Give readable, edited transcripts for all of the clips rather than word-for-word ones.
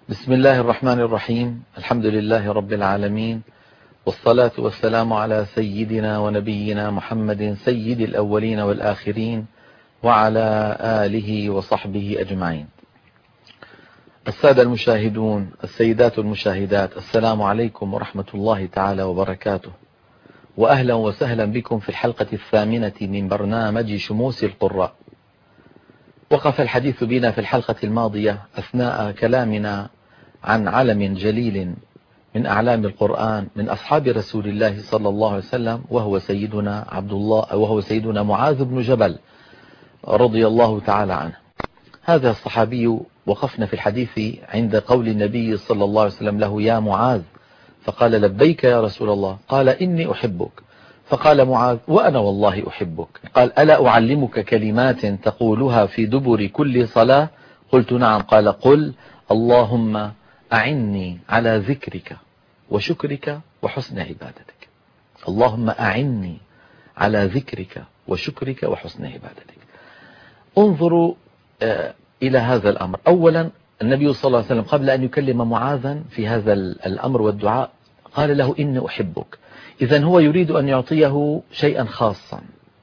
بسم الله الرحمن الرحيم. الحمد لله رب العالمين، والصلاة والسلام على سيدنا ونبينا محمد سيد الأولين والآخرين وعلى آله وصحبه أجمعين. السادة المشاهدون، السيدات المشاهدات، السلام عليكم ورحمة الله تعالى وبركاته، وأهلا وسهلا بكم في الحلقة الثامنة من برنامج شموس القراء. وقف الحديث بنا في الحلقة الماضية أثناء كلامنا عن علم جليل من أعلام القرآن من أصحاب رسول الله صلى الله عليه وسلم، وهو سيدنا معاذ بن جبل رضي الله تعالى عنه. هذا الصحابي وقفنا في الحديث عند قول النبي صلى الله عليه وسلم له: يا معاذ، فقال: لبيك يا رسول الله. قال: إني أحبك. فقال معاذ: وأنا والله أحبك. قال: ألا أعلمك كلمات تقولها في دبر كل صلاة؟ قلت: نعم. قال: قل: اللهم أعني على ذكرك وشكرك وحسن عبادتك. اللهم أعني على ذكرك وشكرك وحسن عبادتك. انظروا إلى هذا الأمر. أولا، النبي صلى الله عليه وسلم قبل أن يكلم معاذا في هذا الأمر والدعاء قال له: إني أحبك. إذن هو يريد أن يعطيه شيئا خاصا،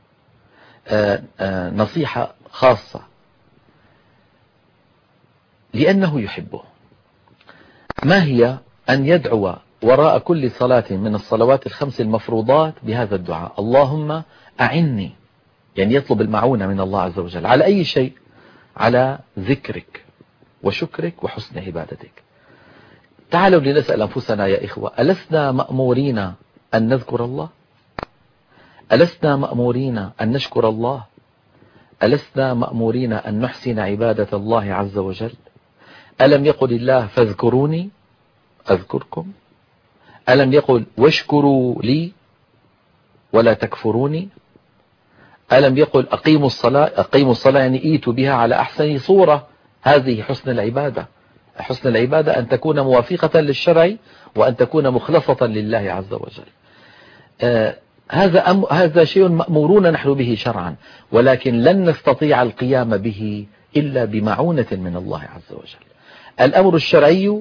نصيحة خاصة، لأنه يحبه. ما هي؟ أن يدعو وراء كل صلاة من الصلوات الخمس المفروضات بهذا الدعاء: اللهم أعني، يعني يطلب المعونة من الله عز وجل على أي شيء؟ على ذكرك وشكرك وحسن عبادتك. تعالوا لنسأل أنفسنا يا إخوة: ألسنا مأمورين أن نذكر الله؟ ألسنا مأمورين أن نشكر الله؟ ألسنا مأمورين أن نحسن عبادة الله عز وجل؟ ألم يقل الله: فاذكروني أذكركم؟ ألم يقل: واشكروا لي ولا تكفروني؟ ألم يقل: أقيموا الصلاة؟ أقيموا الصلاة يعني إيتوا بها على أحسن صورة. هذه حسن العبادة. حسن العبادة أن تكون موافقة للشرع وأن تكون مخلصة لله عز وجل. هذا شيء مأمورون نحن به شرعا، ولكن لن نستطيع القيام به إلا بمعونة من الله عز وجل. الأمر الشرعي: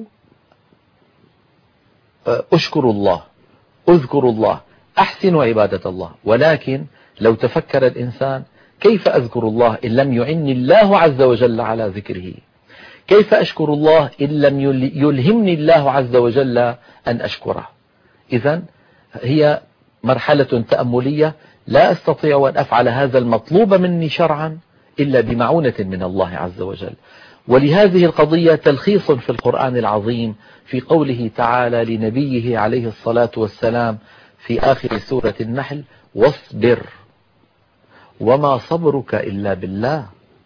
أشكروا الله، أذكروا الله، أحسنوا عبادة الله. ولكن لو تفكر الإنسان: كيف أذكر الله إن لم يعني الله عز وجل على ذكره؟ كيف أشكر الله إن لم يلهمني الله عز وجل أن أشكره؟ إذن هي مرحلة تأملية، لا أستطيع أن أفعل هذا المطلوب مني شرعا إلا بمعونة من الله عز وجل. ولهذه القضية تلخيص في القرآن العظيم في قوله تعالى لنبيه عليه الصلاة والسلام في آخر سورة النحل: واصبر وما صبرك إلا بالله.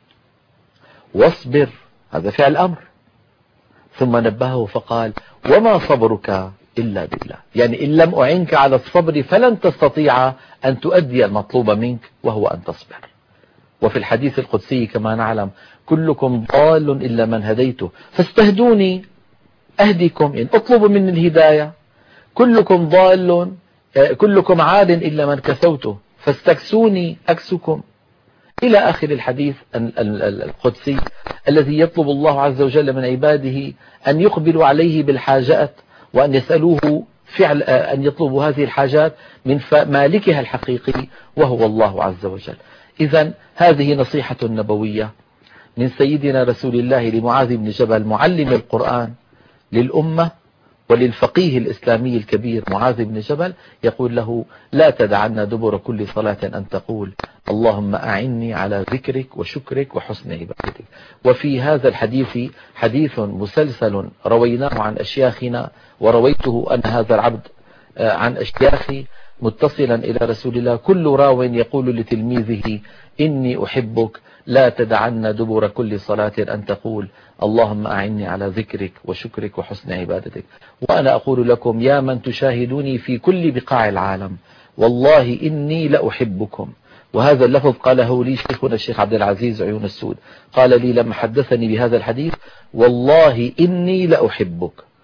واصبر، هذا فعل أمر، ثم نبهه فقال: وما صبرك إلا بالله، يعني إن لم أعنك على الصبر فلن تستطيع أن تؤدي المطلوب منك، وهو أن تصبر. وفي الحديث القدسي كما نعلم: كلكم ضال إلا من هديته فاستهدوني أهديكم، يعني اطلبوا مني الهداية. كلكم ضال، كلكم عاد إلا من كسوته فاستكسوني أكسكم، إلى آخر الحديث القدسي الذي يطلب الله عز وجل من عباده أن يقبلوا عليه بالحاجات، وأن يسألوه فعل أن يطلبوا هذه الحاجات من مالكها الحقيقي وهو الله عز وجل. إذن هذه نصيحة نبوية من سيدنا رسول الله لمعاذ بن جبل معلم القرآن للأمة وللفقيه الإسلامي الكبير معاذ بن جبل، يقول له: لا تدعنا دبر كل صلاة أن تقول: اللهم أعني على ذكرك وشكرك وحسن عبادتك. وفي هذا الحديث حديث مسلسل رويناه عن أشياخنا، ورويته أن هذا العبد عن أشياخي متصلا إلى رسول الله. كل راو يقول لتلميذه: إني أحبك، لا تدعنا دبر كل صلاة أن تقول: اللهم أعني على ذكرك وشكرك وحسن عبادتك. وأنا أقول لكم يا من تشاهدوني في كل بقاع العالم: والله إني لأحبكم. وهذا اللفظ قاله لي شيخنا الشيخ عبد العزيز عيون السود، قال لي لما حدثني بهذا الحديث: والله إني لأحبك.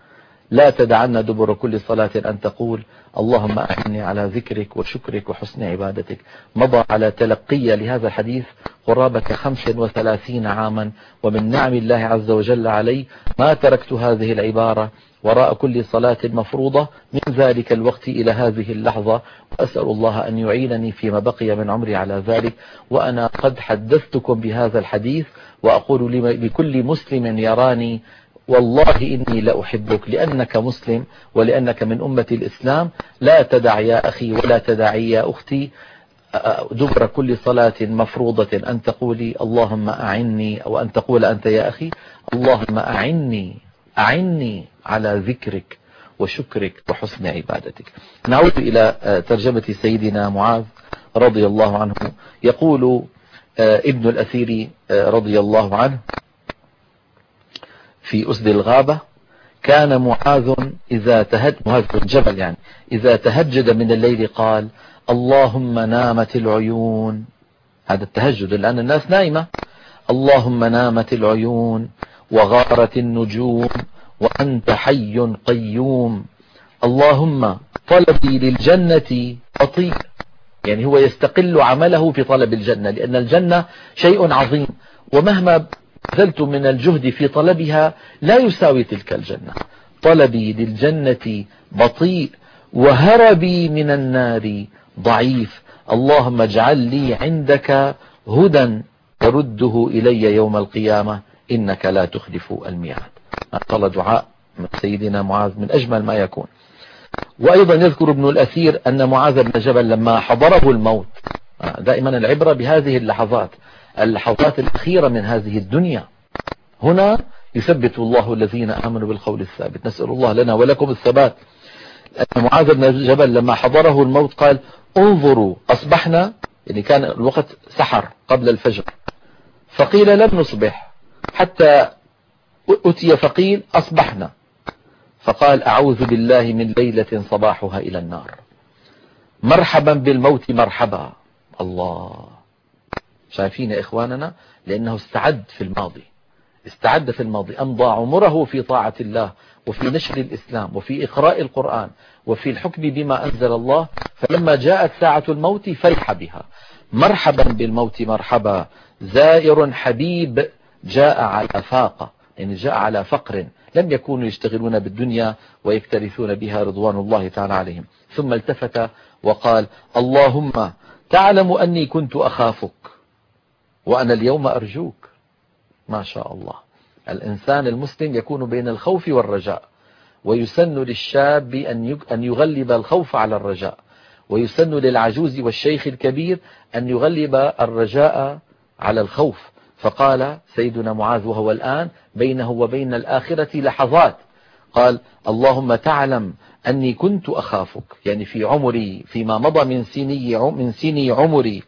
لا تدعن دبر كل صلاة أن تقول اللهم أعني على ذكرك وشكرك وحسن عبادتك. مضى على تلقي لهذا الحديث قرابة 35 عاما، ومن نعم الله عز وجل علي ما تركت هذه العبارة وراء كل صلاة مفروضة من ذلك الوقت إلى هذه اللحظة، وأسأل الله أن يعينني فيما بقي من عمري على ذلك. وأنا قد حدثتكم بهذا الحديث، وأقول لكل مسلم يراني والله إني لأحبك لأنك مسلم ولأنك من أمة الإسلام. لا تدع يا أخي ولا تدعي يا أختي دبر كل صلاة مفروضة أن تقولي اللهم أعني، أو أن تقول أنت يا أخي اللهم أعني على ذكرك وشكرك وحسن عبادتك. نعود إلى ترجمة سيدنا معاذ رضي الله عنه. يقول ابن الأثير رضي الله عنه في أسد الغابة: كان معاذ معاذ بن جبل يعني إذا تهجد من الليل قال اللهم نامت العيون. هذا التهجد لأن الناس نايمة. اللهم نامت العيون وغارت النجوم وأنت حي قيوم. اللهم طلبي للجنة بطيء، يعني هو يستقل عمله في طلب الجنة، لأن الجنة شيء عظيم، ومهما بذلت من الجهد في طلبها لا يساوي تلك الجنة. طلبي للجنة بطيء وهربي من النار ضعيف. اللهم اجعل لي عندك هدى ترده إلي يوم القيامة إنك لا تخلف الميعاد. قال دعاء من سيدنا معاذ من أجمل ما يكون. وأيضا يذكر ابن الأثير أن معاذ بن جبل لما حضره الموت، دائما العبرة بهذه اللحظات الأخيرة من هذه الدنيا، هنا يثبت الله الذين آمنوا بالقول الثابت. نسأل الله لنا ولكم الثبات. أن معاذ بن جبل لما حضره الموت قال انظروا أصبحنا، يعني كان الوقت سحر قبل الفجر، فقيل لم نصبح، حتى أتي فقيل أصبحنا، فقال أعوذ بالله من ليلة صباحها إلى النار. مرحبا بالموت مرحبا. الله، شايفين يا إخواننا؟ لأنه استعد في الماضي، أمضى عمره في طاعة الله وفي نشر الإسلام وفي إقراء القرآن وفي الحكم بما أنزل الله، فلما جاءت ساعة الموت فرح بها. مرحبا بالموت مرحبا. زائر حبيب جاء على فاقة، يعني جاء على فقر، لم يكونوا يشتغلون بالدنيا ويكترثون بها رضوان الله تعالى عليهم. ثم التفت وقال اللهم تعلم أني كنت أخافك وأنا اليوم أرجوك. ما شاء الله. الإنسان المسلم يكون بين الخوف والرجاء، ويسن للشاب أن يغلب الخوف على الرجاء، ويسن للعجوز والشيخ الكبير أن يغلب الرجاء على الخوف. فقال سيدنا معاذ وهو الآن بينه وبين الآخرة لحظات، قال اللهم تعلم أني كنت أخافك، يعني في عمري فيما مضى من سني عمري،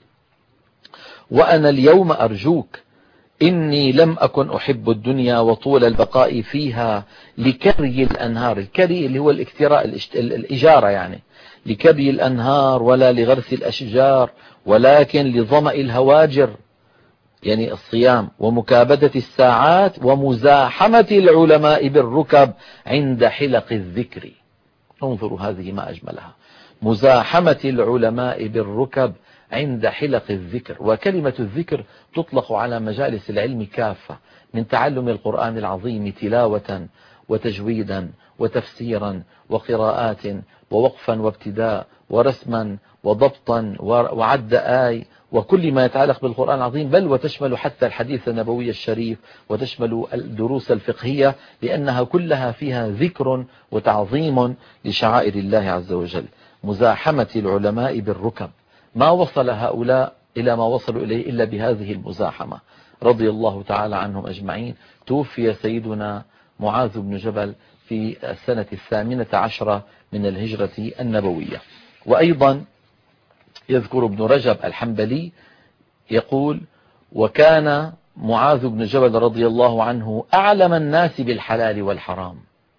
وأنا اليوم أرجوك. إني لم أكن أحب الدنيا وطول البقاء فيها لكري الأنهار. الكري اللي هو الاكتراء، الإجارة يعني، لكري الأنهار ولا لغرس الأشجار، ولكن لظمأ الهواجر، يعني الصيام، ومكابدة الساعات، ومزاحمة العلماء بالركب عند حلق الذكر. انظروا هذه ما أجملها، مزاحمة العلماء بالركب عند حلق الذكر. وكلمة الذكر تطلق على مجالس العلم كافة، من تعلم القرآن العظيم تلاوة وتجويدا وتفسيرا وقراءات ووقفا وابتداء ورسما وضبطا وعد آي وكل ما يتعلق بالقرآن العظيم، بل وتشمل حتى الحديث النبوي الشريف، وتشمل الدروس الفقهية، لأنها كلها فيها ذكر وتعظيم لشعائر الله عز وجل. مزاحمة العلماء بالركب. ما وصل هؤلاء إلى ما وصلوا إليه إلا بهذه المزاحمة، رضي الله تعالى عنهم أجمعين. توفي سيدنا معاذ بن جبل في السنة 18 من الهجرة النبوية. وأيضا يذكر ابن رجب الحنبلي يقول وكان معاذ بن جبل رضي الله عنه أعلم الناس بالحلال والحرام.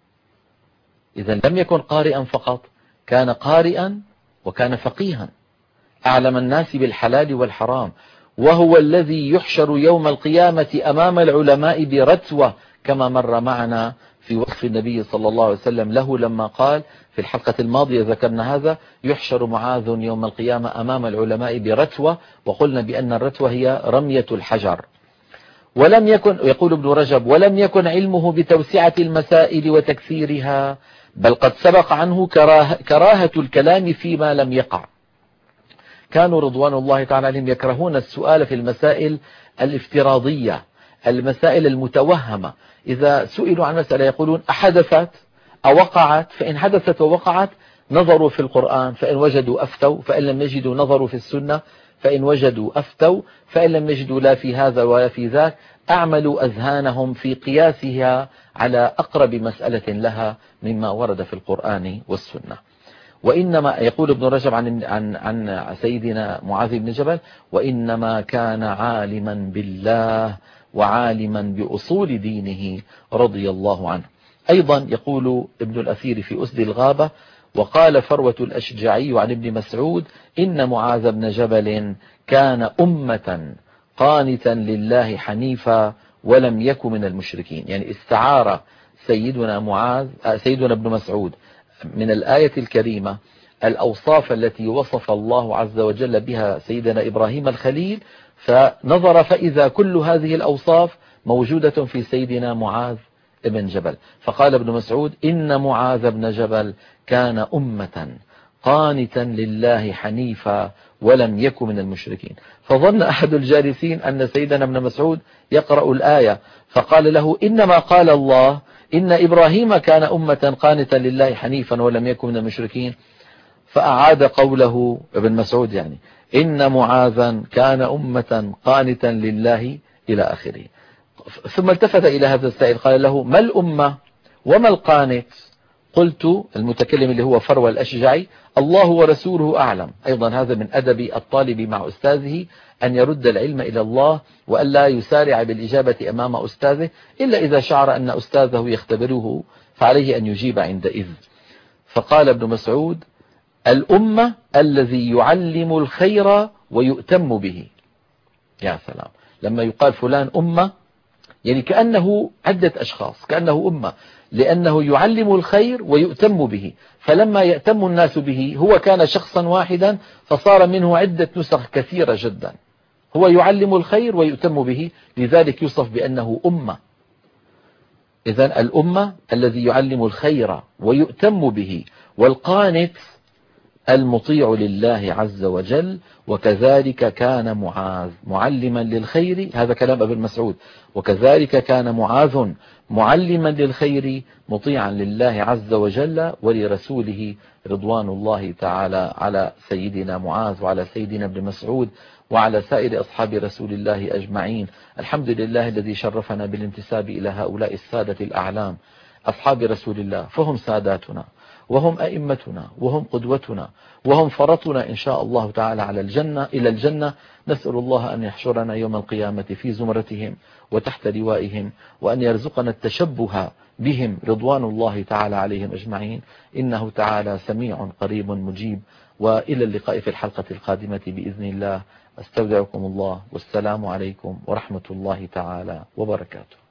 إذا لم يكن قارئا فقط، كان قارئا وكان فقيها. أعلم الناس بالحلال والحرام، وهو الذي يحشر يوم القيامة أمام العلماء برتوة كما مر معنا في وصف النبي صلى الله عليه وسلم له لما قال في الحلقة الماضية ذكرنا هذا: يحشر معاذ يوم القيامة أمام العلماء برتوة، وقلنا بأن الرتوة هي رمية الحجر. ولم يكن، يقول ابن رجب: ولم يكن علمه بتوسعة المسائل وتكثيرها، بل قد سبق عنه كراهة الكلام فيما لم يقع. كانوا رضوان الله تعالى عليهم يكرهون السؤال في المسائل الافتراضية، المسائل المتوهمة. إذا سئلوا عن مسألة يقولون: أحدثت أو وقعت؟ فإن حدثت ووقعت نظروا في القرآن، فإن وجدوا أفتوا، فإن لم يجدوا نظروا في السنة، فإن وجدوا أفتوا، فإن لم يجدوا لا في هذا ولا في ذاك أعملوا أذهانهم في قياسها على أقرب مسألة لها مما ورد في القرآن والسنة. وإنما يقول ابن رجب عن سيدنا معاذ بن جبل: وإنما كان عالما بالله وعالما بأصول دينه رضي الله عنه. أيضا يقول ابن الأثير في أسد الغابة: وقال فروة الأشجعي عن ابن مسعود: إن معاذ بن جبل كان أمة قانتا لله حنيفا ولم يكن من المشركين. يعني استعار سيدنا ابن مسعود من الآية الكريمة الأوصاف التي وصف الله عز وجل بها سيدنا إبراهيم الخليل، فنظر فإذا كل هذه الأوصاف موجودة في سيدنا معاذ بن جبل، فقال ابن مسعود: إن معاذ بن جبل كان أمة قانتا لله حنيفا ولم يكن من المشركين. فظن أحد الجالسين أن سيدنا ابن مسعود يقرأ الآية، فقال له: إنما قال الله إن إبراهيم كان أمة قانتا لله حنيفا ولم يكن من المشركين. فأعاد قوله ابن مسعود، يعني إن معاذا كان أمة قانتا لله إلى آخره. ثم التفت إلى هذا السائل قال له: ما الأمة وما القانت؟ قلت، المتكلم اللي هو فروة الأشجعي: الله ورسوله أعلم. أيضا هذا من أدب الطالب مع أستاذه أن يرد العلم إلى الله، وأن لا يسارع بالإجابة أمام أستاذه إلا إذا شعر أن أستاذه يختبره، فعليه أن يجيب عندئذ. فقال ابن مسعود: الأمة الذي يعلم الخير ويؤتم به. يا سلام، لما يقال فلان أمة يعني كأنه عدة أشخاص، كأنه أمة، لأنه يعلم الخير ويؤتم به. فلما يأتم الناس به هو كان شخصا واحدا، فصار منه عدة نسخ كثيرة جدا. هو يعلم الخير ويؤتم به، لذلك يوصف بأنه أمة. إذن الأمة الذي يعلم الخير ويؤتم به، والقانت المطيع لله عز وجل. وكذلك كان معاذ معلما للخير، هذا كلام ابن مسعود، وكذلك كان معاذ معلما للخير مطيعا لله عز وجل ولرسوله رضوان الله تعالى على سيدنا معاذ وعلى سيدنا ابن مسعود وعلى سائر أصحاب رسول الله أجمعين. الحمد لله الذي شرفنا بالانتساب إلى هؤلاء السادة الأعلام أصحاب رسول الله، فهم ساداتنا وهم أئمتنا وهم قدوتنا وهم فرطنا إن شاء الله تعالى على الجنة إلى الجنة. نسأل الله أن يحشرنا يوم القيامة في زمرتهم وتحت لوائهم، وأن يرزقنا التشبه بهم رضوان الله تعالى عليهم أجمعين، إنه تعالى سميع قريب مجيب. وإلى اللقاء في الحلقة القادمة بإذن الله. أستودعكم الله، والسلام عليكم ورحمة الله تعالى وبركاته.